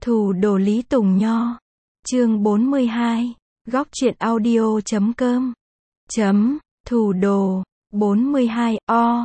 Thủ đồ Lý Tùng Nho. Chương 42. Góc truyện audio.com. Thủ đồ. 42.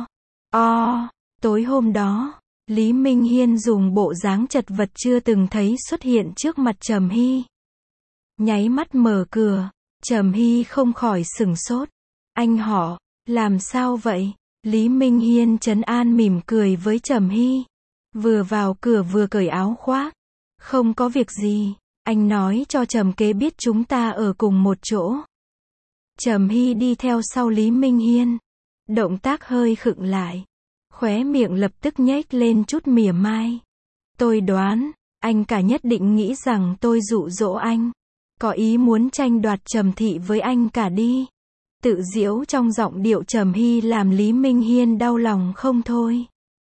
Tối hôm đó, Lý Minh Hiên dùng bộ dáng chật vật chưa từng thấy xuất hiện trước mặt Trầm Hy. Nháy mắt mở cửa, Trầm Hy không khỏi sửng sốt. Anh họ, làm sao vậy? Lý Minh Hiên trấn an mỉm cười với Trầm Hy. Vừa vào cửa vừa cởi áo khoác. Không có việc gì, anh nói cho Trầm Kế biết chúng ta ở cùng một chỗ. Trầm Hy đi theo sau Lý Minh Hiên. Động tác hơi khựng lại. Khóe miệng lập tức nhếch lên chút mỉa mai. Tôi đoán, anh cả nhất định nghĩ rằng tôi dụ dỗ anh. Có ý muốn tranh đoạt Trầm Thị với anh cả đi. Tự giễu trong giọng điệu Trầm Hy làm Lý Minh Hiên đau lòng không thôi.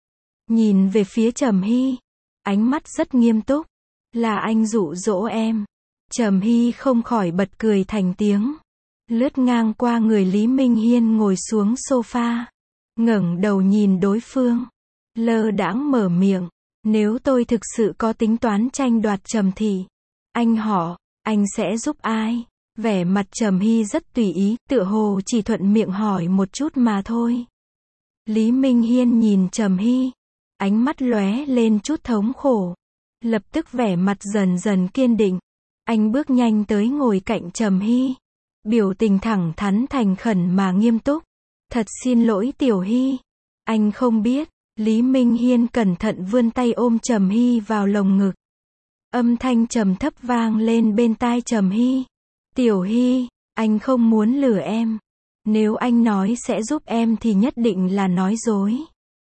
Nhìn về phía Trầm Hy, ánh mắt rất nghiêm túc. Là anh dụ dỗ em. Trầm Hy không khỏi bật cười thành tiếng. Lướt ngang qua người Lý Minh Hiên ngồi xuống sofa. Ngẩng đầu nhìn đối phương. Lơ đãng mở miệng. Nếu tôi thực sự có tính toán tranh đoạt Trầm Thị, anh họ, anh sẽ giúp ai? Vẻ mặt Trầm Hy rất tùy ý, tựa hồ chỉ thuận miệng hỏi một chút mà thôi. Lý Minh Hiên nhìn Trầm Hy. Ánh mắt lóe lên chút thống khổ. Lập tức vẻ mặt dần dần kiên định. Anh bước nhanh tới ngồi cạnh Trầm Hy. Biểu tình thẳng thắn thành khẩn mà nghiêm túc. Thật xin lỗi Tiểu Hy. Anh không biết. Lý Minh Hiên cẩn thận vươn tay ôm Trầm Hy vào lồng ngực. Âm thanh trầm thấp vang lên bên tai Trầm Hy. Tiểu Hy, anh không muốn lừa em. Nếu anh nói sẽ giúp em thì nhất định là nói dối.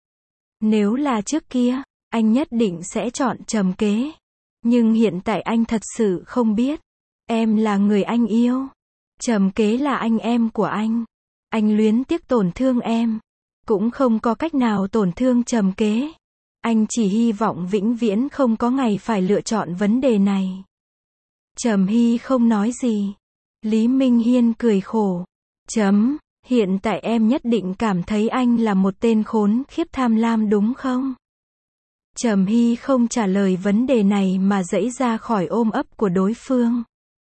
Nếu là trước kia, anh nhất định sẽ chọn Trầm Kế. Nhưng hiện tại anh thật sự không biết. Em là người anh yêu. Trầm Kế là anh em của anh. Anh luyến tiếc tổn thương em. Cũng không có cách nào tổn thương Trầm Kế. Anh chỉ hy vọng vĩnh viễn không có ngày phải lựa chọn vấn đề này. Trầm Hy không nói gì. Lý Minh Hiên cười khổ. Hiện tại em nhất định cảm thấy anh là một tên khốn khiếp tham lam đúng không? Trầm Hy không trả lời vấn đề này mà giãy ra khỏi ôm ấp của đối phương.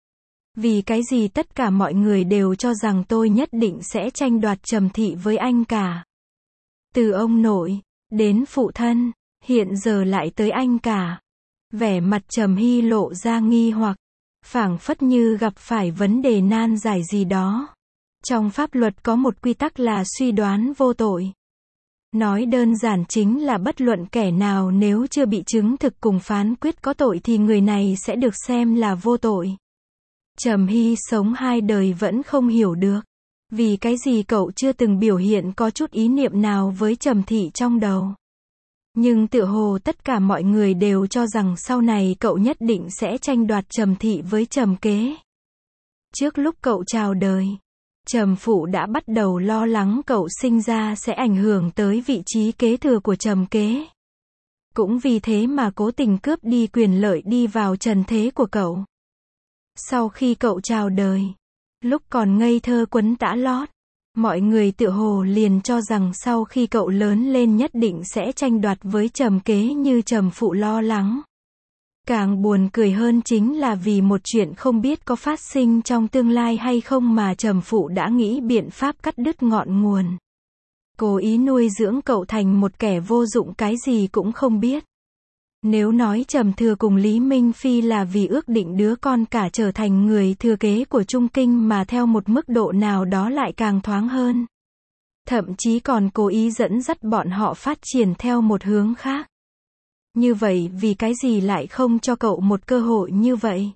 Vì cái gì tất cả mọi người đều cho rằng tôi nhất định sẽ tranh đoạt Trầm Thị với anh cả. Từ ông nội, đến phụ thân, hiện giờ lại tới anh cả. Vẻ mặt Trầm Hy lộ ra nghi hoặc, phảng phất như gặp phải vấn đề nan giải gì đó. Trong pháp luật có một quy tắc là suy đoán vô tội. Nói đơn giản chính là bất luận kẻ nào nếu chưa bị chứng thực cùng phán quyết có tội thì người này sẽ được xem là vô tội. Trầm Hy sống hai đời vẫn không hiểu được. Vì cái gì cậu chưa từng biểu hiện có chút ý niệm nào với Trầm Thị trong đầu. Nhưng tựa hồ tất cả mọi người đều cho rằng sau này cậu nhất định sẽ tranh đoạt Trầm Thị với Trầm Kế. Trước lúc cậu chào đời, Trầm Phụ đã bắt đầu lo lắng cậu sinh ra sẽ ảnh hưởng tới vị trí kế thừa của Trầm Kế. Cũng vì thế mà cố tình cướp đi quyền lợi đi vào trần thế của cậu. Sau khi cậu chào đời, lúc còn ngây thơ quấn tã lót, mọi người tựa hồ liền cho rằng sau khi cậu lớn lên nhất định sẽ tranh đoạt với Trầm Kế như Trầm Phụ lo lắng. Càng buồn cười hơn chính là vì một chuyện không biết có phát sinh trong tương lai hay không mà Trầm Phụ đã nghĩ biện pháp cắt đứt ngọn nguồn. Cố ý nuôi dưỡng cậu thành một kẻ vô dụng cái gì cũng không biết. Nếu nói Trầm Thừa cùng Lý Minh Phi là vì ước định đứa con cả trở thành người thừa kế của Trung Kinh mà theo một mức độ nào đó lại càng thoáng hơn. Thậm chí còn cố ý dẫn dắt bọn họ phát triển theo một hướng khác. Như vậy vì cái gì lại không cho cậu một cơ hội như vậy?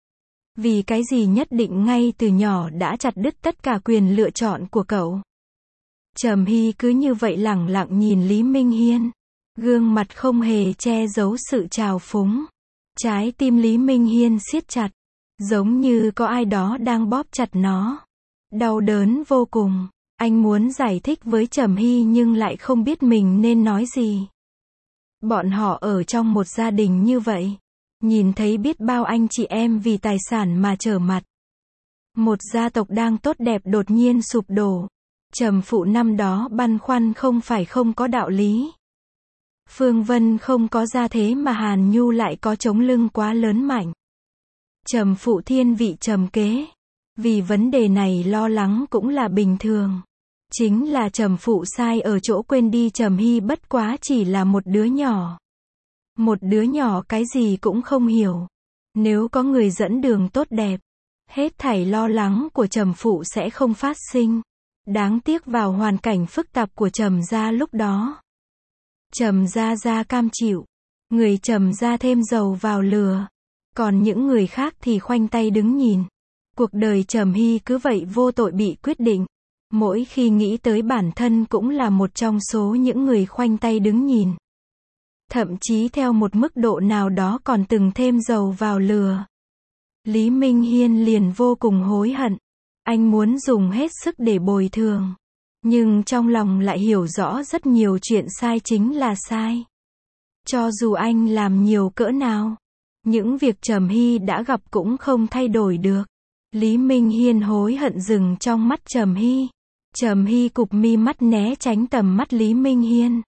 Vì cái gì nhất định ngay từ nhỏ đã chặt đứt tất cả quyền lựa chọn của cậu? Trầm Hy cứ như vậy lẳng lặng nhìn Lý Minh Hiên. Gương mặt không hề che giấu sự trào phúng. Trái tim Lý Minh Hiên siết chặt. Giống như có ai đó đang bóp chặt nó. Đau đớn vô cùng. Anh muốn giải thích với Trầm Hy nhưng lại không biết mình nên nói gì. Bọn họ ở trong một gia đình như vậy. Nhìn thấy biết bao anh chị em vì tài sản mà trở mặt. Một gia tộc đang tốt đẹp đột nhiên sụp đổ. Trầm Phụ năm đó băn khoăn không phải không có đạo lý. Phương Vân không có gia thế mà Hàn Nhu lại có chống lưng quá lớn mạnh. Trầm phụ thiên vị trầm kế. Vì vấn đề này lo lắng cũng là bình thường. Chính là trầm phụ sai ở chỗ quên đi Trầm Hy bất quá chỉ là một đứa nhỏ. Một đứa nhỏ cái gì cũng không hiểu. Nếu có người dẫn đường tốt đẹp, hết thảy lo lắng của Trầm phụ sẽ không phát sinh. Đáng tiếc vào hoàn cảnh phức tạp của Trầm gia lúc đó. Trầm gia cam chịu. Người Trầm gia thêm dầu vào lửa. Còn những người khác thì khoanh tay đứng nhìn. Cuộc đời Trầm Hy cứ vậy vô tội bị quyết định. Mỗi khi nghĩ tới bản thân cũng là một trong số những người khoanh tay đứng nhìn. Thậm chí theo một mức độ nào đó còn từng thêm dầu vào lửa. Lý Minh Hiên liền vô cùng hối hận. Anh muốn dùng hết sức để bồi thường. Nhưng trong lòng lại hiểu rõ rất nhiều chuyện sai chính là sai. Cho dù anh làm nhiều cỡ nào, những việc Trầm Hy đã gặp cũng không thay đổi được. Lý Minh Hiên hối hận dừng trong mắt Trầm Hy. Trầm Hy cụp mi mắt né tránh tầm mắt Lý Minh Hiên.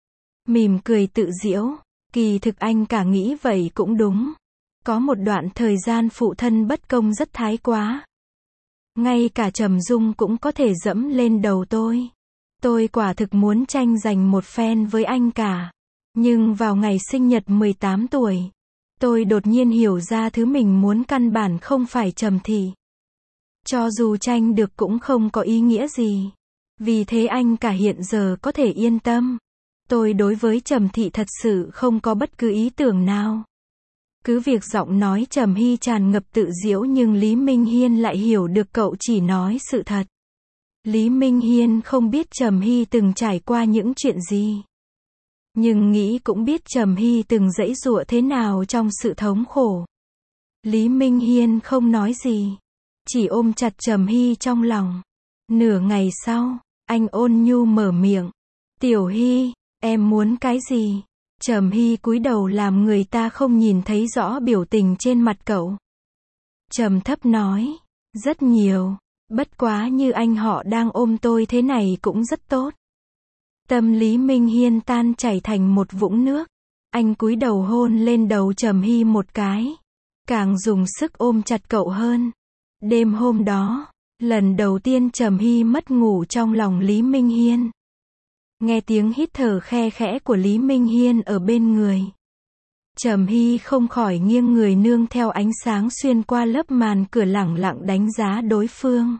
Mỉm cười tự giễu. Kỳ thực anh cả nghĩ vậy cũng đúng. Có một đoạn thời gian phụ thân bất công rất thái quá. Ngay cả Trầm Dung cũng có thể dẫm lên đầu tôi. Tôi quả thực muốn tranh giành một phen với anh cả. Nhưng vào ngày sinh nhật 18 tuổi, tôi đột nhiên hiểu ra thứ mình muốn căn bản không phải Trầm Thị. Cho dù tranh được cũng không có ý nghĩa gì. Vì thế anh cả hiện giờ có thể yên tâm. Tôi đối với Trầm Thị thật sự không có bất cứ ý tưởng nào. Cứ việc giọng nói Trầm Hy tràn ngập tự giễu nhưng Lý Minh Hiên lại hiểu được cậu chỉ nói sự thật. Lý Minh Hiên không biết Trầm Hy từng trải qua những chuyện gì. Nhưng nghĩ cũng biết Trầm Hy từng giãy giụa thế nào trong sự thống khổ. Lý Minh Hiên không nói gì. Chỉ ôm chặt Trầm Hy trong lòng. Nửa ngày sau, anh ôn nhu mở miệng. Tiểu Hy, em muốn cái gì? Trầm Hy cúi đầu làm người ta không nhìn thấy rõ biểu tình trên mặt cậu. Trầm thấp nói. Rất nhiều. Bất quá như anh họ đang ôm tôi thế này cũng rất tốt. Tâm Lý Minh Hiên tan chảy thành một vũng nước. Anh cúi đầu hôn lên đầu Trầm Hy một cái. Càng dùng sức ôm chặt cậu hơn. Đêm hôm đó, lần đầu tiên Trầm Hy mất ngủ trong lòng Lý Minh Hiên. Nghe tiếng hít thở khe khẽ của Lý Minh Hiên ở bên người. Trầm Hy không khỏi nghiêng người nương theo ánh sáng xuyên qua lớp màn cửa lẳng lặng đánh giá đối phương.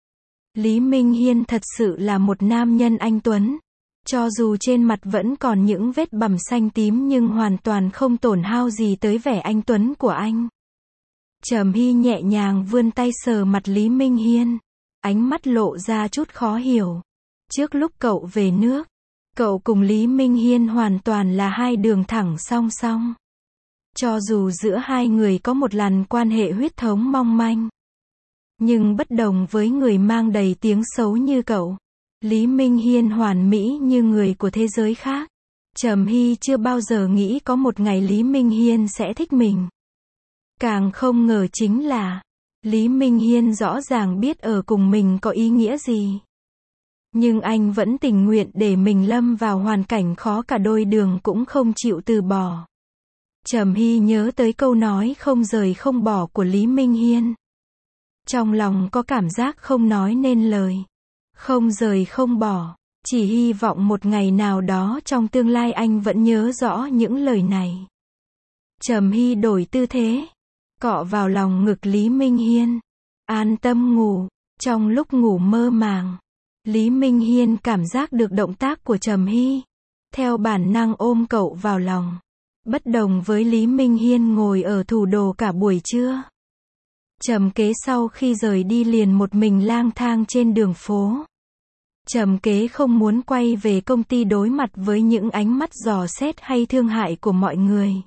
Lý Minh Hiên thật sự là một nam nhân anh tuấn. Cho dù trên mặt vẫn còn những vết bầm xanh tím nhưng hoàn toàn không tổn hao gì tới vẻ anh tuấn của anh. Trầm Hy nhẹ nhàng vươn tay sờ mặt Lý Minh Hiên. Ánh mắt lộ ra chút khó hiểu. Trước lúc cậu về nước, cậu cùng Lý Minh Hiên hoàn toàn là hai đường thẳng song song. Cho dù giữa hai người có một lần quan hệ huyết thống mong manh. Nhưng bất đồng với người mang đầy tiếng xấu như cậu. Lý Minh Hiên hoàn mỹ như người của thế giới khác. Trầm Hy chưa bao giờ nghĩ có một ngày Lý Minh Hiên sẽ thích mình. Càng không ngờ chính là, Lý Minh Hiên rõ ràng biết ở cùng mình có ý nghĩa gì. Nhưng anh vẫn tình nguyện để mình lâm vào hoàn cảnh khó cả đôi đường cũng không chịu từ bỏ. Trầm Hy nhớ tới câu nói không rời không bỏ của Lý Minh Hiên. Trong lòng có cảm giác không nói nên lời. Không rời không bỏ. Chỉ hy vọng một ngày nào đó trong tương lai anh vẫn nhớ rõ những lời này. Trầm Hy đổi tư thế. Cọ vào lòng ngực Lý Minh Hiên. An tâm ngủ. Trong lúc ngủ mơ màng, Lý Minh Hiên cảm giác được động tác của Trầm Hy. Theo bản năng ôm cậu vào lòng. Bất đồng với Lý Minh Hiên ngồi ở thủ đồ cả buổi trưa. Trầm Kế sau khi rời đi liền một mình lang thang trên đường phố. Trầm Kế không muốn quay về công ty đối mặt với những ánh mắt dò xét hay thương hại của mọi người.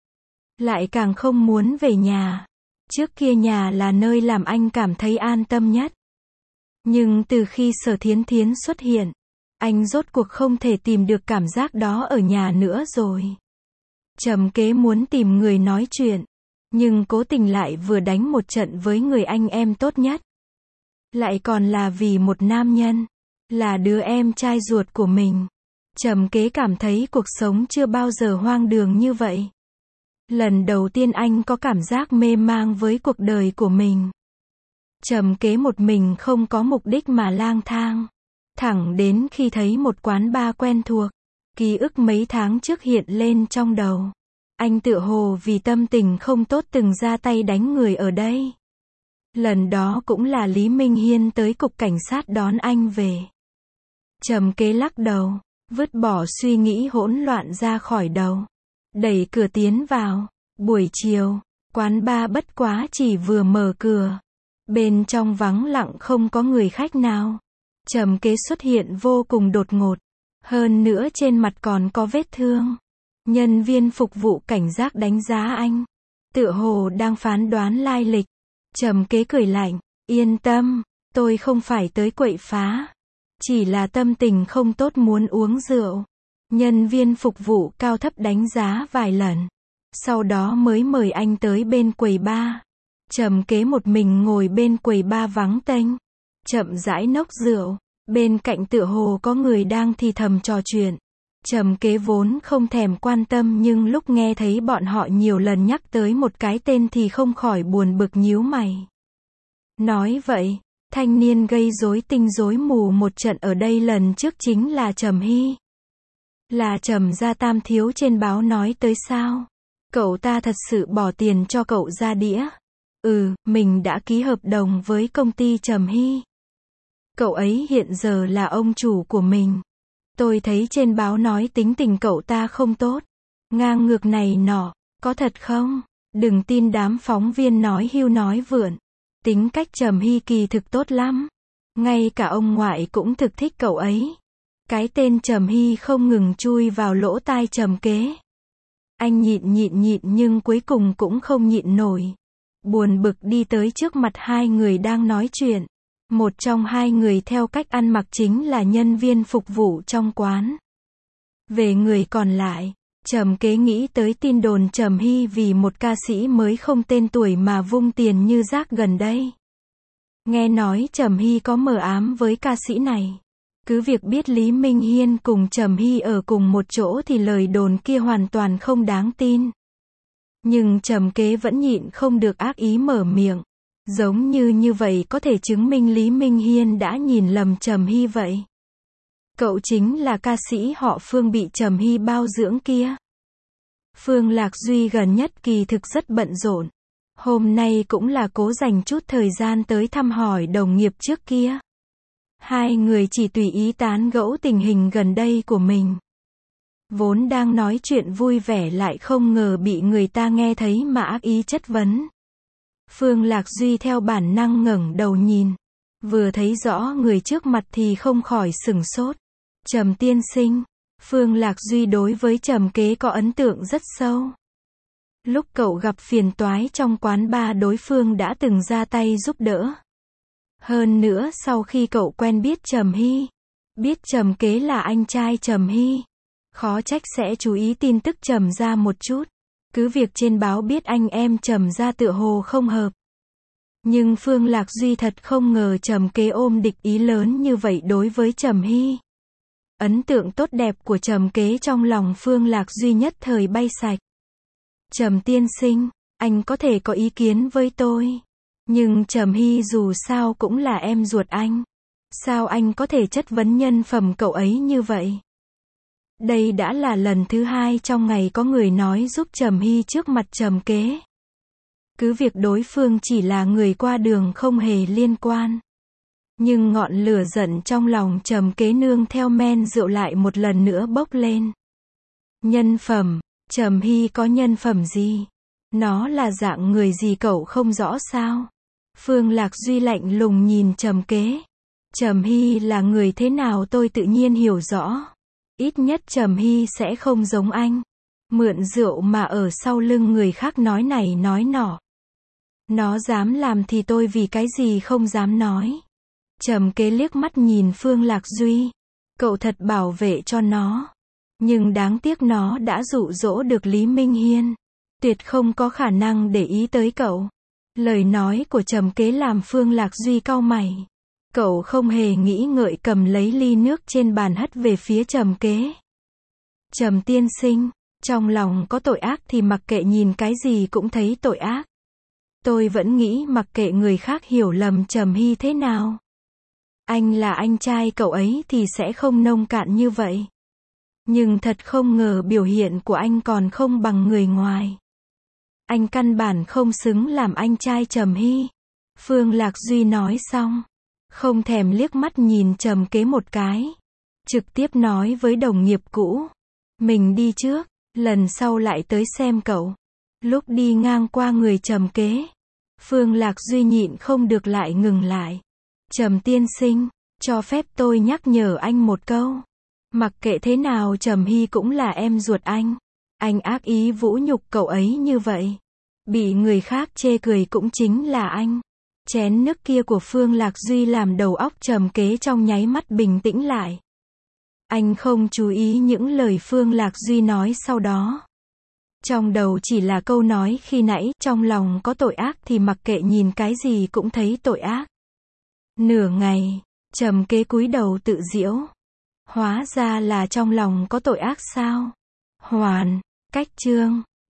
Lại càng không muốn về nhà. Trước kia nhà là nơi làm anh cảm thấy an tâm nhất. Nhưng từ khi Sở Thiến Thiến xuất hiện, anh rốt cuộc không thể tìm được cảm giác đó ở nhà nữa rồi. Trầm Kế muốn tìm người nói chuyện, nhưng cố tình lại vừa đánh một trận với người anh em tốt nhất. Lại còn là vì một nam nhân, là đứa em trai ruột của mình. Trầm Kế cảm thấy cuộc sống chưa bao giờ hoang đường như vậy. Lần đầu tiên anh có cảm giác mê mang với cuộc đời của mình. Trầm Kế một mình không có mục đích mà lang thang. Thẳng đến khi thấy một quán bar quen thuộc. Ký ức mấy tháng trước hiện lên trong đầu. Anh tựa hồ vì tâm tình không tốt từng ra tay đánh người ở đây. Lần đó cũng là Lý Minh Hiên tới cục cảnh sát đón anh về. Trầm Kế lắc đầu, vứt bỏ suy nghĩ hỗn loạn ra khỏi đầu. Đẩy cửa tiến vào. Buổi chiều, quán bar bất quá chỉ vừa mở cửa. Bên trong vắng lặng không có người khách nào. Trầm Kế xuất hiện vô cùng đột ngột. Hơn nữa trên mặt còn có vết thương. Nhân viên phục vụ cảnh giác đánh giá anh. Tựa hồ đang phán đoán lai lịch. Trầm Kế cười lạnh, yên tâm, tôi không phải tới quậy phá. Chỉ là tâm tình không tốt muốn uống rượu. Nhân viên phục vụ cao thấp đánh giá vài lần. Sau đó mới mời anh tới bên quầy bar. Trầm Kế một mình ngồi bên quầy bar vắng tênh. Chậm rãi nốc rượu. Bên cạnh tựa hồ có người đang thì thầm trò chuyện. Trầm Kế vốn không thèm quan tâm nhưng lúc nghe thấy bọn họ nhiều lần nhắc tới một cái tên thì không khỏi buồn bực nhíu mày. Nói vậy, thanh niên gây rối tinh rối mù một trận ở đây lần trước chính là Trầm Hy. Là Trầm gia tam thiếu trên báo nói tới sao? Cậu ta thật sự bỏ tiền cho cậu ra đĩa. Mình đã ký hợp đồng với công ty Trầm Hy. Cậu ấy hiện giờ là ông chủ của mình. Tôi thấy trên báo nói tính tình cậu ta không tốt. Ngang ngược này nọ, có thật không? Đừng tin đám phóng viên nói hưu nói vượn. Tính cách Trầm Hy kỳ thực tốt lắm. Ngay cả ông ngoại cũng thực thích cậu ấy. Cái tên Trầm Hy không ngừng chui vào lỗ tai Trầm Kế. Anh nhịn nhưng cuối cùng cũng không nhịn nổi. Buồn bực đi tới trước mặt hai người đang nói chuyện. Một trong hai người theo cách ăn mặc chính là nhân viên phục vụ trong quán. Về người còn lại, Trầm Kế nghĩ tới tin đồn Trầm Hy vì một ca sĩ mới không tên tuổi mà vung tiền như rác gần đây. Nghe nói Trầm Hy có mờ ám với ca sĩ này. Cứ việc biết Lý Minh Hiên cùng Trầm Hy ở cùng một chỗ thì lời đồn kia hoàn toàn không đáng tin. Nhưng Trầm Kế vẫn nhịn không được ác ý mở miệng. Giống như vậy có thể chứng minh Lý Minh Hiên đã nhìn lầm Trầm Hy vậy. Cậu chính là ca sĩ họ Phương bị Trầm Hy bao dưỡng kia. Phương Lạc Duy gần nhất kỳ thực rất bận rộn. Hôm nay cũng là cố dành chút thời gian tới thăm hỏi đồng nghiệp trước kia. Hai người chỉ tùy ý tán gẫu tình hình gần đây của mình. Vốn đang nói chuyện vui vẻ lại không ngờ bị người ta nghe thấy mà ác ý chất vấn. Phương Lạc Duy theo bản năng ngẩng đầu nhìn. Vừa thấy rõ người trước mặt thì không khỏi sửng sốt. Trầm tiên sinh. Phương Lạc Duy đối với Trầm Kế có ấn tượng rất sâu. Lúc cậu gặp phiền toái trong quán bar đối phương đã từng ra tay giúp đỡ. Hơn nữa sau khi cậu quen biết Trầm Hy. Biết Trầm Kế là anh trai Trầm Hy. Khó trách sẽ chú ý tin tức Trầm gia một chút. Cứ việc trên báo biết anh em Trầm gia tựa hồ không hợp. Nhưng Phương Lạc Duy thật không ngờ Trầm Kế ôm địch ý lớn như vậy đối với Trầm Hy. Ấn tượng tốt đẹp của Trầm Kế trong lòng Phương Lạc Duy nhất thời bay sạch. Trầm tiên sinh, anh có thể có ý kiến với tôi. Nhưng Trầm Hy dù sao cũng là em ruột anh. Sao anh có thể chất vấn nhân phẩm cậu ấy như vậy? Đây đã là lần thứ hai trong ngày có người nói giúp Trầm Hy trước mặt Trầm Kế. Cứ việc đối phương chỉ là người qua đường không hề liên quan. Nhưng ngọn lửa giận trong lòng Trầm Kế nương theo men rượu lại một lần nữa bốc lên. Nhân phẩm, Trầm Hy có nhân phẩm gì? Nó là dạng người gì cậu không rõ sao? Phương Lạc Duy lạnh lùng nhìn Trầm Kế. Trầm Hy là người thế nào tôi tự nhiên hiểu rõ. Ít nhất Trầm Hy sẽ không giống anh. Mượn rượu mà ở sau lưng người khác nói này nói nọ. Nó dám làm thì tôi vì cái gì không dám nói. Trầm Kế liếc mắt nhìn Phương Lạc Duy. Cậu thật bảo vệ cho nó. Nhưng đáng tiếc nó đã dụ dỗ được Lý Minh Hiên. Tuyệt không có khả năng để ý tới cậu. Lời nói của Trầm Kế làm Phương Lạc Duy cau mày. Cậu không hề nghĩ ngợi cầm lấy ly nước trên bàn hất về phía Trầm Kế. Trầm tiên sinh, trong lòng có tội ác thì mặc kệ nhìn cái gì cũng thấy tội ác. Tôi vẫn nghĩ mặc kệ người khác hiểu lầm Trầm Hy thế nào. Anh là anh trai cậu ấy thì sẽ không nông cạn như vậy. Nhưng thật không ngờ biểu hiện của anh còn không bằng người ngoài. Anh căn bản không xứng làm anh trai Trầm Hy. Phương Lạc Duy nói xong, không thèm liếc mắt nhìn Trầm Kế một cái. Trực tiếp nói với đồng nghiệp cũ. Mình đi trước, lần sau lại tới xem cậu. Lúc đi ngang qua người Trầm Kế, Phương Lạc Duy nhịn không được lại ngừng lại. Trầm tiên sinh, cho phép tôi nhắc nhở anh một câu. Mặc kệ thế nào Trầm Hy cũng là em ruột anh. Anh ác ý vũ nhục cậu ấy như vậy. Bị người khác chê cười cũng chính là anh. Chén nước kia của Phương Lạc Duy làm đầu óc Trầm Kế trong nháy mắt bình tĩnh lại. Anh không chú ý những lời Phương Lạc Duy nói sau đó. Trong đầu chỉ là câu nói khi nãy, trong lòng có tội ác thì mặc kệ nhìn cái gì cũng thấy tội ác. Nửa ngày, Trầm Kế cúi đầu tự giễu. Hóa ra là trong lòng có tội ác sao? Hoàn, cách chương